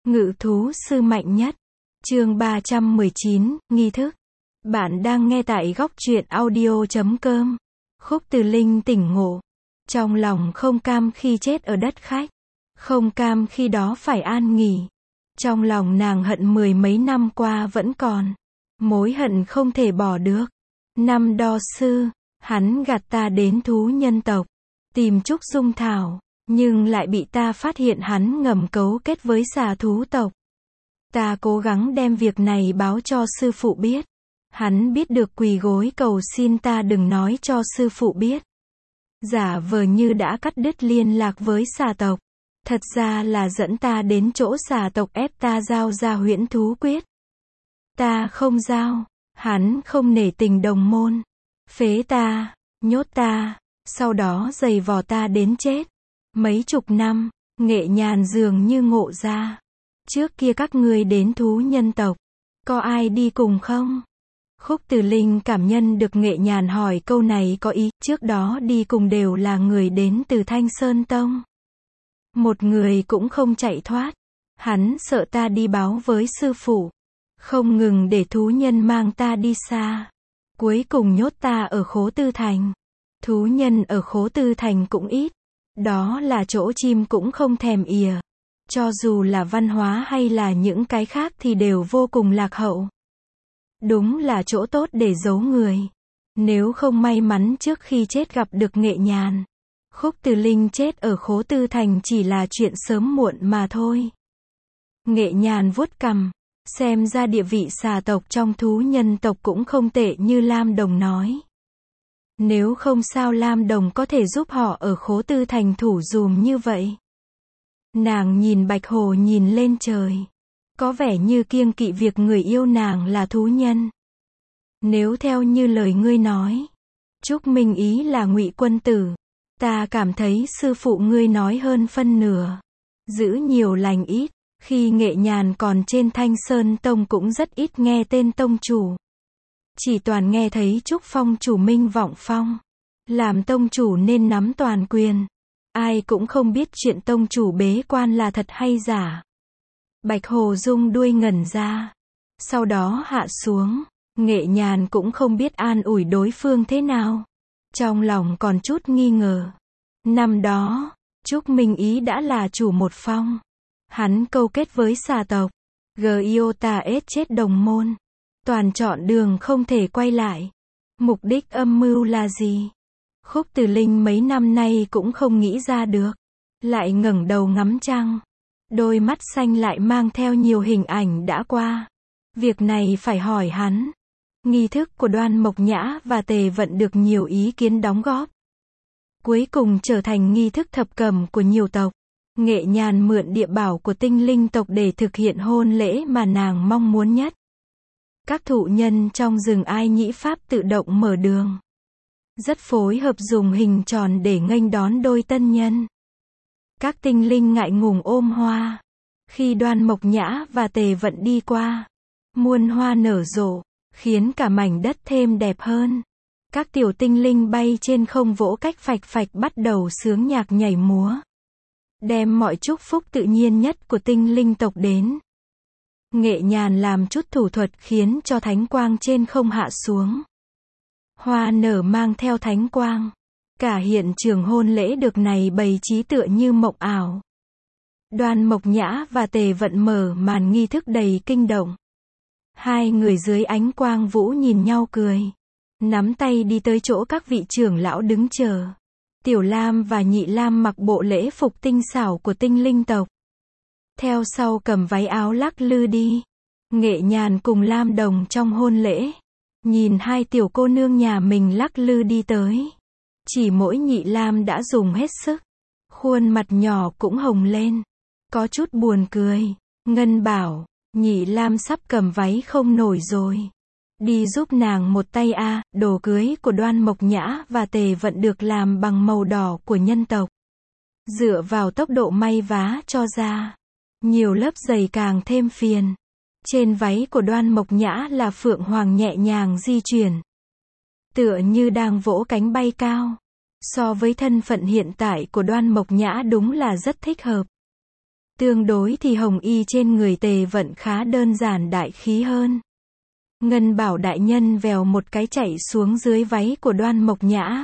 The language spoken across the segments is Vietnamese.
Ngự thú sư mạnh nhất. Chương 319, nghi thức. Bạn đang nghe tại góc truyện audio.com. Khúc Từ Linh tỉnh ngộ. Trong lòng không cam khi chết ở đất khách. Không cam khi đó phải an nghỉ. Trong lòng nàng hận mười mấy năm qua vẫn còn. Mối hận không thể bỏ được. Năm đo sư, hắn gạt ta đến thú nhân tộc. Tìm Trúc Dung Thảo. Nhưng lại bị ta phát hiện hắn ngầm cấu kết với xà thú tộc. Ta cố gắng đem việc này báo cho sư phụ biết. Hắn biết được quỳ gối cầu xin ta đừng nói cho sư phụ biết. Giả vờ như đã cắt đứt liên lạc với xà tộc. Thật ra là dẫn ta đến chỗ xà tộc ép ta giao ra huyễn thú quyết. Ta không giao. Hắn không nể tình đồng môn. Phế ta, nhốt ta, sau đó giày vò ta đến chết. Mấy chục năm, Nghệ Nhàn dường như ngộ ra. Trước kia các ngươi đến thú nhân tộc, có ai đi cùng không? Khúc Từ Linh cảm nhận được Nghệ Nhàn hỏi câu này có ý, trước đó đi cùng đều là người đến từ Thanh Sơn Tông. Một người cũng không chạy thoát. Hắn sợ ta đi báo với sư phụ. Không ngừng để thú nhân mang ta đi xa. Cuối cùng nhốt ta ở Khố Tư Thành. Thú nhân ở Khố Tư Thành cũng ít. Đó là chỗ chim cũng không thèm ỉa. Cho dù là văn hóa hay là những cái khác thì đều vô cùng lạc hậu. Đúng là chỗ tốt để giấu người. Nếu không may mắn trước khi chết gặp được Nghệ Nhàn, Khúc Từ Linh chết ở Khố Tư Thành chỉ là chuyện sớm muộn mà thôi. Nghệ Nhàn vuốt cằm, xem ra địa vị xà tộc trong thú nhân tộc cũng không tệ như Lam Đồng nói. Nếu không sao Lam Đồng có thể giúp họ ở Khố Tư Thành thủ dùm như vậy. Nàng nhìn Bạch Hồ nhìn lên trời. Có vẻ như kiêng kỵ việc người yêu nàng là thú nhân. Nếu theo như lời ngươi nói, Trúc Minh Ý là Ngụy Quân Tử. Ta cảm thấy sư phụ ngươi nói hơn phân nửa. Giữ nhiều lành ít. Khi Nghệ Nhàn còn trên Thanh Sơn Tông cũng rất ít nghe tên tông chủ. Chỉ toàn nghe thấy Trúc Phong chủ Minh Vọng Phong. Làm tông chủ nên nắm toàn quyền. Ai cũng không biết chuyện tông chủ bế quan là thật hay giả. Bạch Hồ rung đuôi ngẩn ra. Sau đó hạ xuống. Nghệ Nhàn cũng không biết an ủi đối phương thế nào. Trong lòng còn chút nghi ngờ. Năm đó, Trúc Minh Ý đã là chủ một phong. Hắn câu kết với xà tộc. Giota ết chết đồng môn. Toàn chọn đường không thể quay lại. Mục đích âm mưu là gì? Khúc Từ Linh mấy năm nay cũng không nghĩ ra được. Lại ngẩng đầu ngắm trăng. Đôi mắt xanh lại mang theo nhiều hình ảnh đã qua. Việc này phải hỏi hắn. Nghi thức của Đoan Mộc Nhã và Tề Vận được nhiều ý kiến đóng góp. Cuối cùng trở thành nghi thức thập cẩm của nhiều tộc. Nghệ Nhàn mượn địa bảo của tinh linh tộc để thực hiện hôn lễ mà nàng mong muốn nhất. Các thụ nhân trong rừng Ai Nhĩ Pháp tự động mở đường. Rất phối hợp dùng hình tròn để nghênh đón đôi tân nhân. Các tinh linh ngại ngùng ôm hoa. Khi Đoan Mộc Nhã và Tề Vận đi qua, muôn hoa nở rộ, khiến cả mảnh đất thêm đẹp hơn. Các tiểu tinh linh bay trên không vỗ cách phạch phạch bắt đầu sướng nhạc nhảy múa. Đem mọi chúc phúc tự nhiên nhất của tinh linh tộc đến. Nghệ Nhàn làm chút thủ thuật khiến cho thánh quang trên không hạ xuống. Hoa nở mang theo thánh quang. Cả hiện trường hôn lễ được này bày trí tựa như mộng ảo. Đoan Mộc Nhã và Tề Vận mở màn nghi thức đầy kinh động. Hai người dưới ánh quang vũ nhìn nhau cười. Nắm tay đi tới chỗ các vị trưởng lão đứng chờ. Tiểu Lam và Nhị Lam mặc bộ lễ phục tinh xảo của tinh linh tộc. Theo sau cầm váy áo lắc lư đi. Nghệ Nhàn cùng Lam Đồng trong hôn lễ. Nhìn hai tiểu cô nương nhà mình lắc lư đi tới. Chỉ mỗi Nhị Lam đã dùng hết sức. Khuôn mặt nhỏ cũng hồng lên. Có chút buồn cười. Ngân bảo, Nhị Lam sắp cầm váy không nổi rồi. Đi giúp nàng một tay a. Đồ cưới của Đoan Mộc Nhã và Tề Vận được làm bằng màu đỏ của nhân tộc. Dựa vào tốc độ may vá cho ra. Nhiều lớp dày càng thêm phiền. Trên váy của Đoan Mộc Nhã là phượng hoàng nhẹ nhàng di chuyển. Tựa như đang vỗ cánh bay cao. So với thân phận hiện tại của Đoan Mộc Nhã đúng là rất thích hợp. Tương đối thì hồng y trên người Tề Vận khá đơn giản đại khí hơn. Ngân Bảo đại nhân vèo một cái chạy xuống dưới váy của Đoan Mộc Nhã.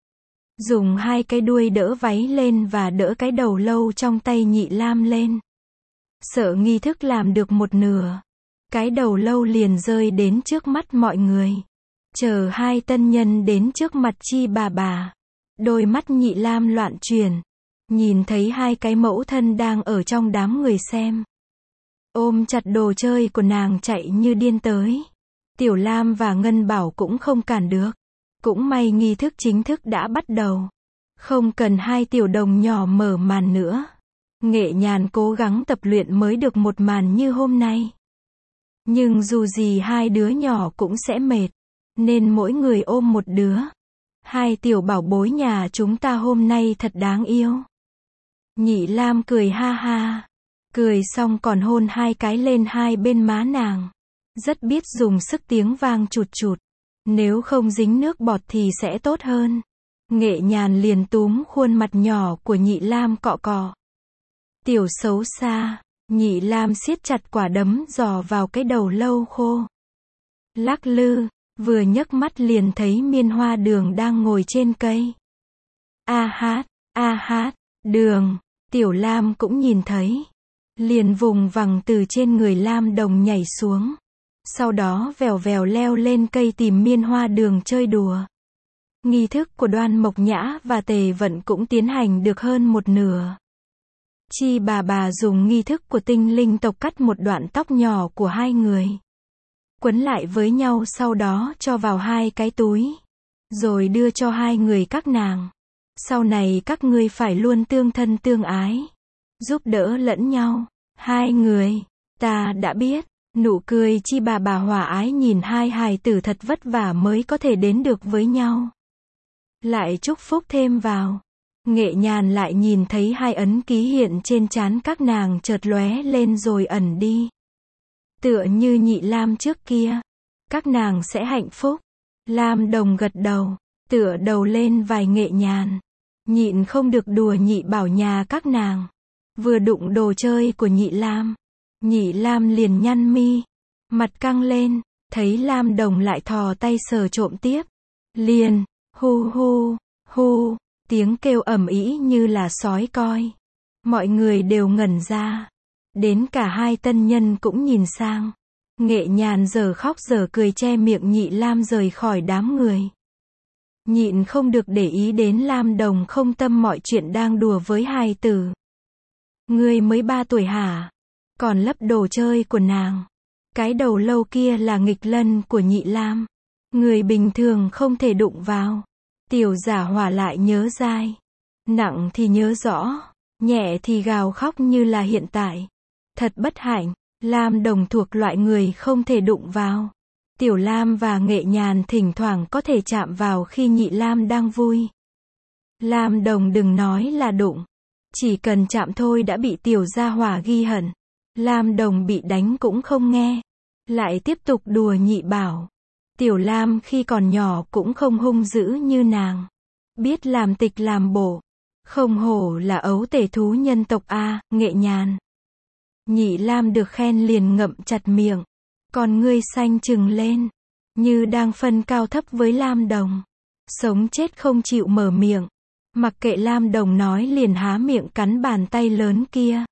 Dùng hai cái đuôi đỡ váy lên và đỡ cái đầu lâu trong tay Nhị Lam lên. Sợ nghi thức làm được một nửa, cái đầu lâu liền rơi đến trước mắt mọi người. Chờ hai tân nhân đến trước mặt Chi bà, đôi mắt Nhị Lam loạn chuyển, nhìn thấy hai cái mẫu thân đang ở trong đám người xem. Ôm chặt đồ chơi của nàng chạy như điên tới. Tiểu Lam và Ngân Bảo cũng không cản được. Cũng may nghi thức chính thức đã bắt đầu. Không cần hai tiểu đồng nhỏ mở màn nữa. Nghệ Nhàn cố gắng tập luyện mới được một màn như hôm nay. Nhưng dù gì hai đứa nhỏ cũng sẽ mệt, nên mỗi người ôm một đứa. Hai tiểu bảo bối nhà chúng ta hôm nay thật đáng yêu. Nhị Lam cười ha ha. Cười xong còn hôn hai cái lên hai bên má nàng. Rất biết dùng sức, tiếng vang chụt chụt. Nếu không dính nước bọt thì sẽ tốt hơn. Nghệ Nhàn liền túm khuôn mặt nhỏ của Nhị Lam cọ cọ. Tiểu xấu xa. Nhị Lam siết chặt quả đấm giò vào cái đầu lâu khô. Lắc lư, vừa nhấc mắt liền thấy Miên Hoa Đường đang ngồi trên cây. A hát, Đường. Tiểu Lam cũng nhìn thấy. Liền vùng vằng từ trên người Lam Đồng nhảy xuống. Sau đó vèo vèo leo lên cây tìm Miên Hoa Đường chơi đùa. Nghi thức của Đoan Mộc Nhã và Tề Vận cũng tiến hành được hơn một nửa. Chi bà dùng nghi thức của tinh linh tộc cắt một đoạn tóc nhỏ của hai người. Quấn lại với nhau, sau đó cho vào hai cái túi. Rồi đưa cho hai người các nàng. Sau này các ngươi phải luôn tương thân tương ái. Giúp đỡ lẫn nhau. Hai người. Ta đã biết. Nụ cười Chi bà hòa ái nhìn hai hài tử thật vất vả mới có thể đến được với nhau. Lại chúc phúc thêm vào. Nghệ Nhàn lại nhìn thấy hai ấn ký hiện trên trán các nàng chợt lóe lên rồi ẩn đi. Tựa như Nhị Lam trước kia. Các nàng sẽ hạnh phúc. Lam Đồng gật đầu, tựa đầu lên vai Nghệ Nhàn. Nhịn không được đùa Nhị Bảo nhà các nàng. Vừa đụng đồ chơi của Nhị Lam. Nhị Lam liền nhăn mi. Mặt căng lên, thấy Lam Đồng lại thò tay sờ trộm tiếp. Liền, hu hu, hu. Tiếng kêu ầm ĩ như là sói coi. Mọi người đều ngẩn ra. Đến cả hai tân nhân cũng nhìn sang. Nghệ Nhàn giờ khóc giờ cười che miệng Nhị Lam rời khỏi đám người. Nhịn không được để ý đến Lam Đồng không tâm mọi chuyện đang đùa với hài tử. Ngươi mới 3 tuổi hả? Còn lấp đồ chơi của nàng. Cái đầu lâu kia là nghịch lân của Nhị Lam. Người bình thường không thể đụng vào. Tiểu Giả Hỏa lại nhớ dai. Nặng thì nhớ rõ. Nhẹ thì gào khóc như là hiện tại. Thật bất hạnh. Lam Đồng thuộc loại người không thể đụng vào. Tiểu Lam và Nghệ Nhàn thỉnh thoảng có thể chạm vào khi Nhị Lam đang vui. Lam Đồng đừng nói là đụng. Chỉ cần chạm thôi đã bị Tiểu Gia Hỏa ghi hận. Lam Đồng bị đánh cũng không nghe. Lại tiếp tục đùa Nhị Bảo. Tiểu Lam khi còn nhỏ cũng không hung dữ như nàng. Biết làm tịch làm bổ. Không hổ là ấu tể thú nhân tộc A, Nghệ Nhàn. Nhị Lam được khen liền ngậm chặt miệng. Còn ngươi xanh trừng lên. Như đang phân cao thấp với Lam Đồng. Sống chết không chịu mở miệng. Mặc kệ Lam Đồng nói liền há miệng cắn bàn tay lớn kia.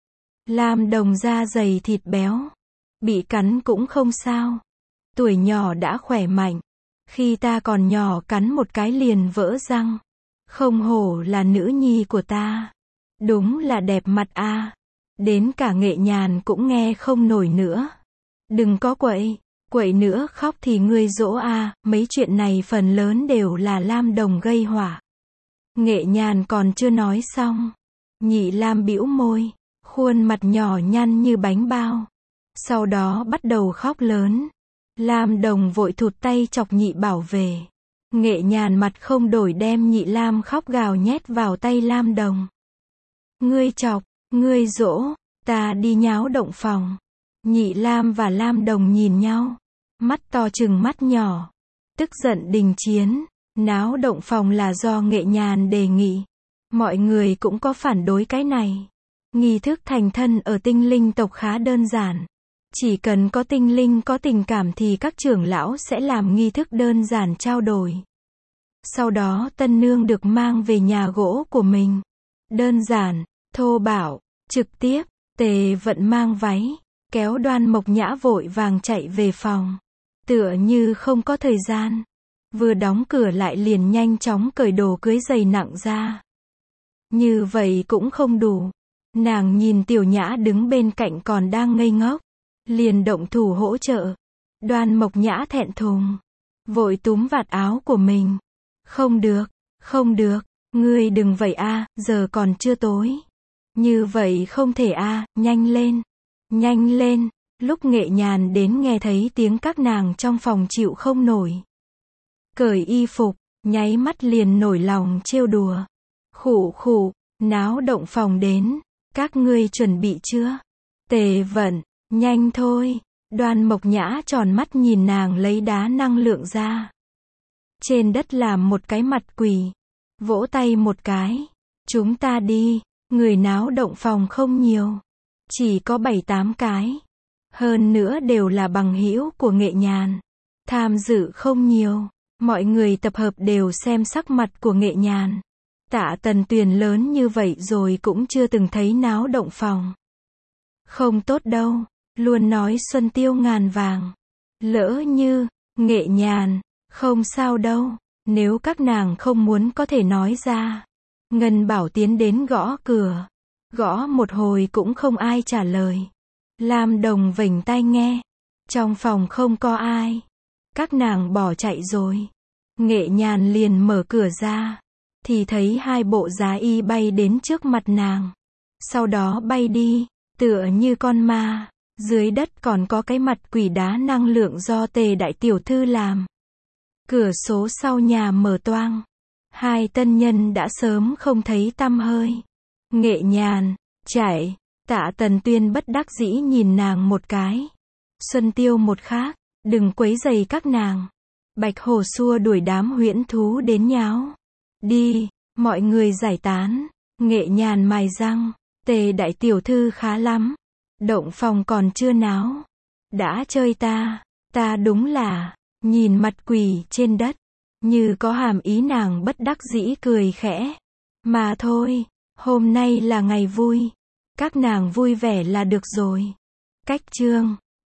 Lam Đồng da dày thịt béo. Bị cắn cũng không sao. Tuổi nhỏ đã khỏe mạnh. Khi ta còn nhỏ cắn một cái liền vỡ răng. Không hổ là nữ nhi của ta. Đúng là đẹp mặt a. Đến cả Nghệ Nhàn cũng nghe không nổi nữa. Đừng có quậy nữa khóc thì ngươi dỗ a. Mấy chuyện này phần lớn đều là Lam Đồng gây họa. Nghệ Nhàn còn chưa nói xong. Nhị Lam bĩu môi. Khuôn mặt nhỏ nhăn như bánh bao. Sau đó bắt đầu khóc lớn. Lam Đồng vội thụt tay chọc Nhị Bảo về. Nghệ Nhàn mặt không đổi đem Nhị Lam khóc gào nhét vào tay Lam Đồng. Ngươi chọc, ngươi dỗ, ta đi nháo động phòng. Nhị Lam và Lam Đồng nhìn nhau. Mắt to chừng mắt nhỏ. Tức giận đình chiến. Náo động phòng là do Nghệ Nhàn đề nghị. Mọi người cũng có phản đối cái này. Nghi thức thành thân ở tinh linh tộc khá đơn giản. Chỉ cần có tinh linh có tình cảm thì các trưởng lão sẽ làm nghi thức đơn giản trao đổi. Sau đó tân nương được mang về nhà gỗ của mình. Đơn giản, thô bạo, trực tiếp. Tề Vận mang váy, kéo Đoan Mộc Nhã vội vàng chạy về phòng. Tựa như không có thời gian. Vừa đóng cửa lại liền nhanh chóng cởi đồ cưới dày nặng ra. Như vậy cũng không đủ. Nàng nhìn Tiểu Nhã đứng bên cạnh còn đang ngây ngốc. Liền động thủ hỗ trợ. Đoan Mộc Nhã thẹn thùng. Vội túm vạt áo của mình. Không được, không được, ngươi đừng vậy a, giờ còn chưa tối. Như vậy không thể a, nhanh lên, nhanh lên. Lúc Nghệ Nhàn đến nghe thấy tiếng các nàng trong phòng chịu không nổi. Cởi y phục, nháy mắt liền nổi lòng trêu đùa. Khụ khụ, náo động phòng đến, các ngươi chuẩn bị chưa? Tề Vận, nhanh thôi. Đoan Mộc Nhã tròn mắt nhìn nàng lấy đá năng lượng ra. Trên đất làm một cái mặt quỷ. Vỗ tay một cái. Chúng ta đi. Người náo động phòng không nhiều. Chỉ có 7-8 cái. Hơn nữa đều là bằng hữu của Nghệ Nhàn. Tham dự không nhiều. Mọi người tập hợp đều xem sắc mặt của Nghệ Nhàn. Tạ Tần Tuyền lớn như vậy rồi cũng chưa từng thấy náo động phòng. Không tốt đâu. Luôn nói xuân tiêu ngàn vàng. Lỡ như, Nghệ Nhàn, không sao đâu. Nếu các nàng không muốn có thể nói ra. Ngân Bảo tiến đến gõ cửa. Gõ một hồi cũng không ai trả lời. Lam Đồng vểnh tai nghe. Trong phòng không có ai. Các nàng bỏ chạy rồi. Nghệ Nhàn liền mở cửa ra. Thì thấy hai bộ giá y bay đến trước mặt nàng. Sau đó bay đi, tựa như con ma. Dưới đất còn có cái mặt quỷ đá năng lượng do Tề đại tiểu thư làm. Cửa số sau nhà mở toang. Hai tân nhân đã sớm không thấy tăm hơi. Nghệ Nhàn, chạy. Tạ Tần Tuyên bất đắc dĩ nhìn nàng một cái. Xuân tiêu một khác, đừng quấy rầy các nàng. Bạch Hổ xua đuổi đám huyễn thú đến nháo. Đi, mọi người giải tán. Nghệ Nhàn mài răng. Tề đại tiểu thư khá lắm. Động phòng còn chưa náo. Đã chơi ta đúng là, nhìn mặt quỷ trên đất. Như có hàm ý nàng bất đắc dĩ cười khẽ. Mà thôi, hôm nay là ngày vui. Các nàng vui vẻ là được rồi. Cách chương